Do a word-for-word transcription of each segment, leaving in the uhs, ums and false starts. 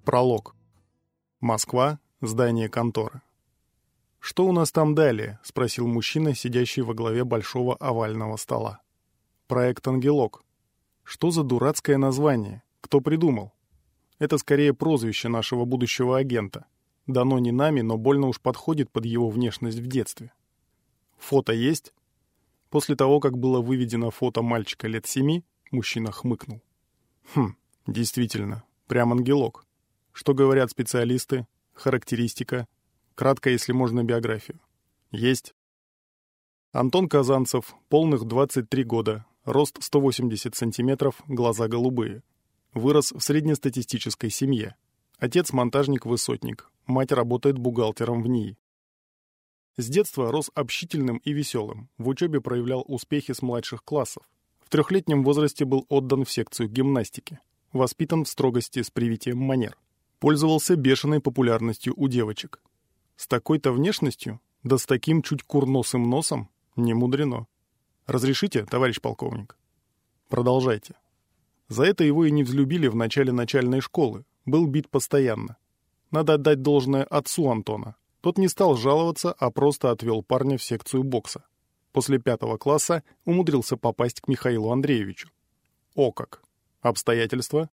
Пролог. Москва. Здание конторы. «Что у нас там далее?» — спросил мужчина, сидящий во главе большого овального стола. «Проект «Ангелок». Что за дурацкое название? Кто придумал? Это скорее прозвище нашего будущего агента. Дано не нами, но больно уж подходит под его внешность в детстве. Фото есть?» После того, как было выведено фото мальчика лет семи, мужчина хмыкнул. «Хм, действительно, прям ангелок. Что говорят специалисты? Характеристика? Кратко, если можно, биографию. Есть. Антон Казанцев, полных двадцать три года, рост сто восемьдесят сантиметров, глаза голубые. Вырос в среднестатистической семье. Отец монтажник-высотник, мать работает бухгалтером в НИИ. С детства рос общительным и веселым, в учебе проявлял успехи с младших классов. В трехлетнем возрасте был отдан в секцию гимнастики. Воспитан в строгости с привитием манер. Пользовался бешеной популярностью у девочек. С такой-то внешностью, да с таким чуть курносым носом, не мудрено. Разрешите, товарищ полковник? Продолжайте. За это его и не взлюбили в начале начальной школы, был бит постоянно. Надо отдать должное отцу Антона. Тот не стал жаловаться, а просто отвел парня в секцию бокса. После пятого класса умудрился попасть к Михаилу Андреевичу. О как! Обстоятельства?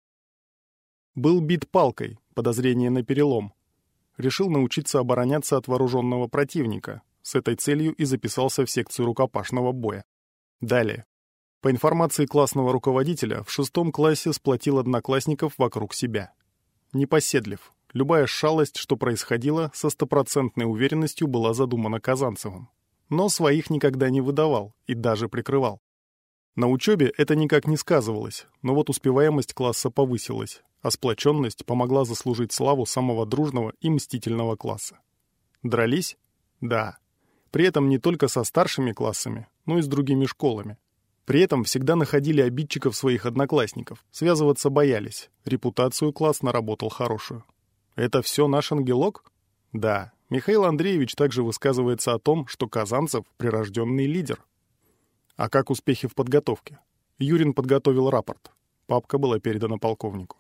Был бит палкой, подозрение на перелом. Решил научиться обороняться от вооруженного противника. С этой целью и записался в секцию рукопашного боя. Далее. По информации классного руководителя, в шестом классе сплотил одноклассников вокруг себя. Непоседлив. Любая шалость, что происходило, со стопроцентной уверенностью была задумана Казанцевым. Но своих никогда не выдавал и даже прикрывал. На учебе это никак не сказывалось, но вот успеваемость класса повысилась, а сплоченность помогла заслужить славу самого дружного и мстительного класса. Дрались? Да. При этом не только со старшими классами, но и с другими школами. При этом всегда находили обидчиков своих одноклассников, связываться боялись, репутацию класс наработал хорошую. Это все наш ангелок? Да. Михаил Андреевич также высказывается о том, что Казанцев — прирожденный лидер. А как успехи в подготовке? Юрин подготовил рапорт. Папка была передана полковнику.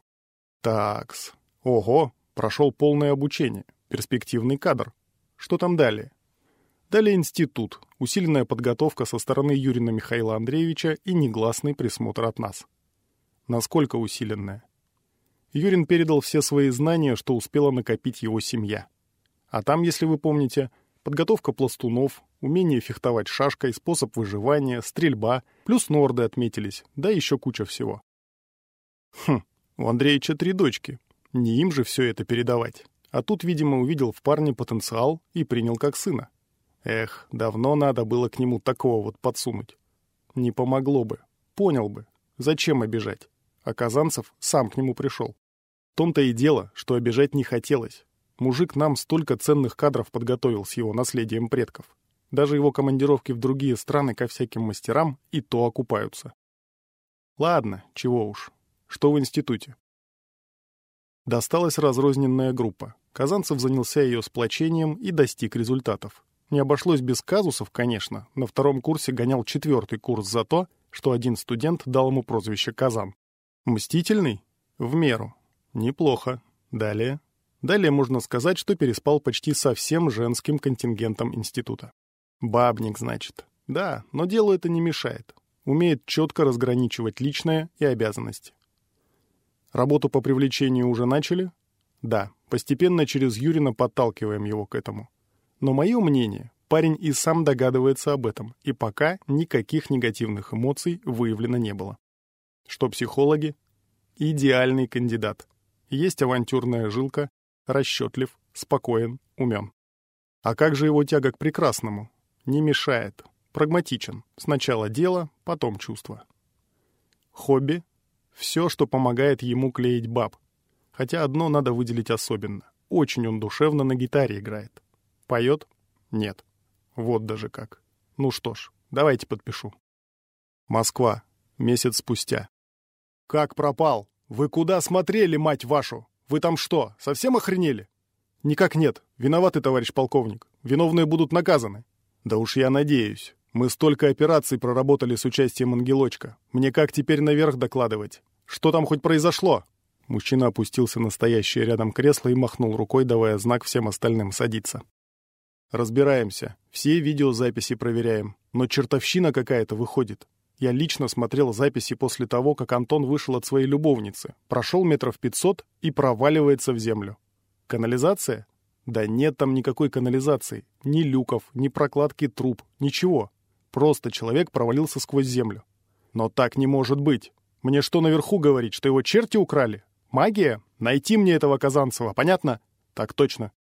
Такс. Ого, прошел полное обучение. Перспективный кадр. Что там далее? Далее институт, усиленная подготовка со стороны Юрина Михаила Андреевича и негласный присмотр от нас. Насколько усиленная? Юрин передал все свои знания, что успела накопить его семья. А там, если вы помните, подготовка пластунов, умение фехтовать шашкой, способ выживания, стрельба, плюс норды отметились, да еще куча всего. Хм, у Андреича три дочки. Не им же все это передавать. А тут, видимо, увидел в парне потенциал и принял как сына. Эх, давно надо было к нему такого вот подсунуть. Не помогло бы. Понял бы. Зачем обижать? А Казанцев сам к нему пришел. В том-то и дело, что обижать не хотелось. Мужик нам столько ценных кадров подготовил с его наследием предков. Даже его командировки в другие страны ко всяким мастерам и то окупаются. Ладно, чего уж. Что в институте? Досталась разрозненная группа. Казанцев занялся ее сплочением и достиг результатов. Не обошлось без казусов, конечно. На втором курсе гонял четвертый курс за то, что один студент дал ему прозвище Казан. Мстительный? В меру. Неплохо. Далее. Далее можно сказать, что переспал почти со всем женским контингентом института. Бабник, значит. Да, но делу это не мешает. Умеет четко разграничивать личное и обязанности. Работу по привлечению уже начали? Да, постепенно через Юрина подталкиваем его к этому. Но мое мнение, парень и сам догадывается об этом, и пока никаких негативных эмоций выявлено не было. Что психологи? Идеальный кандидат. Есть авантюрная жилка, расчетлив, спокоен, умен. А как же его тяга к прекрасному? Не мешает. Прагматичен. Сначала дело, потом чувство. Хобби? Все, что помогает ему клеить баб. Хотя одно надо выделить особенно. Очень он душевно на гитаре играет. Поет? Нет. Вот даже как. Ну что ж, давайте подпишу. Москва. Месяц спустя. Как пропал? Вы куда смотрели, мать вашу? Вы там что, совсем охренели? Никак нет. Виноваты, товарищ полковник. Виновные будут наказаны. Да уж я надеюсь. Мы столько операций проработали с участием ангелочка. Мне как теперь наверх докладывать? Что там хоть произошло? Мужчина опустился на стоящее рядом кресло и махнул рукой, давая знак всем остальным садиться. «Разбираемся. Все видеозаписи проверяем. Но чертовщина какая-то выходит. Я лично смотрел записи после того, как Антон вышел от своей любовницы, прошел метров пятьсот и проваливается в землю. Канализация? Да нет там никакой канализации. Ни люков, ни прокладки труб, ничего. Просто человек провалился сквозь землю. Но так не может быть. Мне что наверху говорить, что его черти украли? Магия? Найти мне этого Казанцева, понятно? Так точно.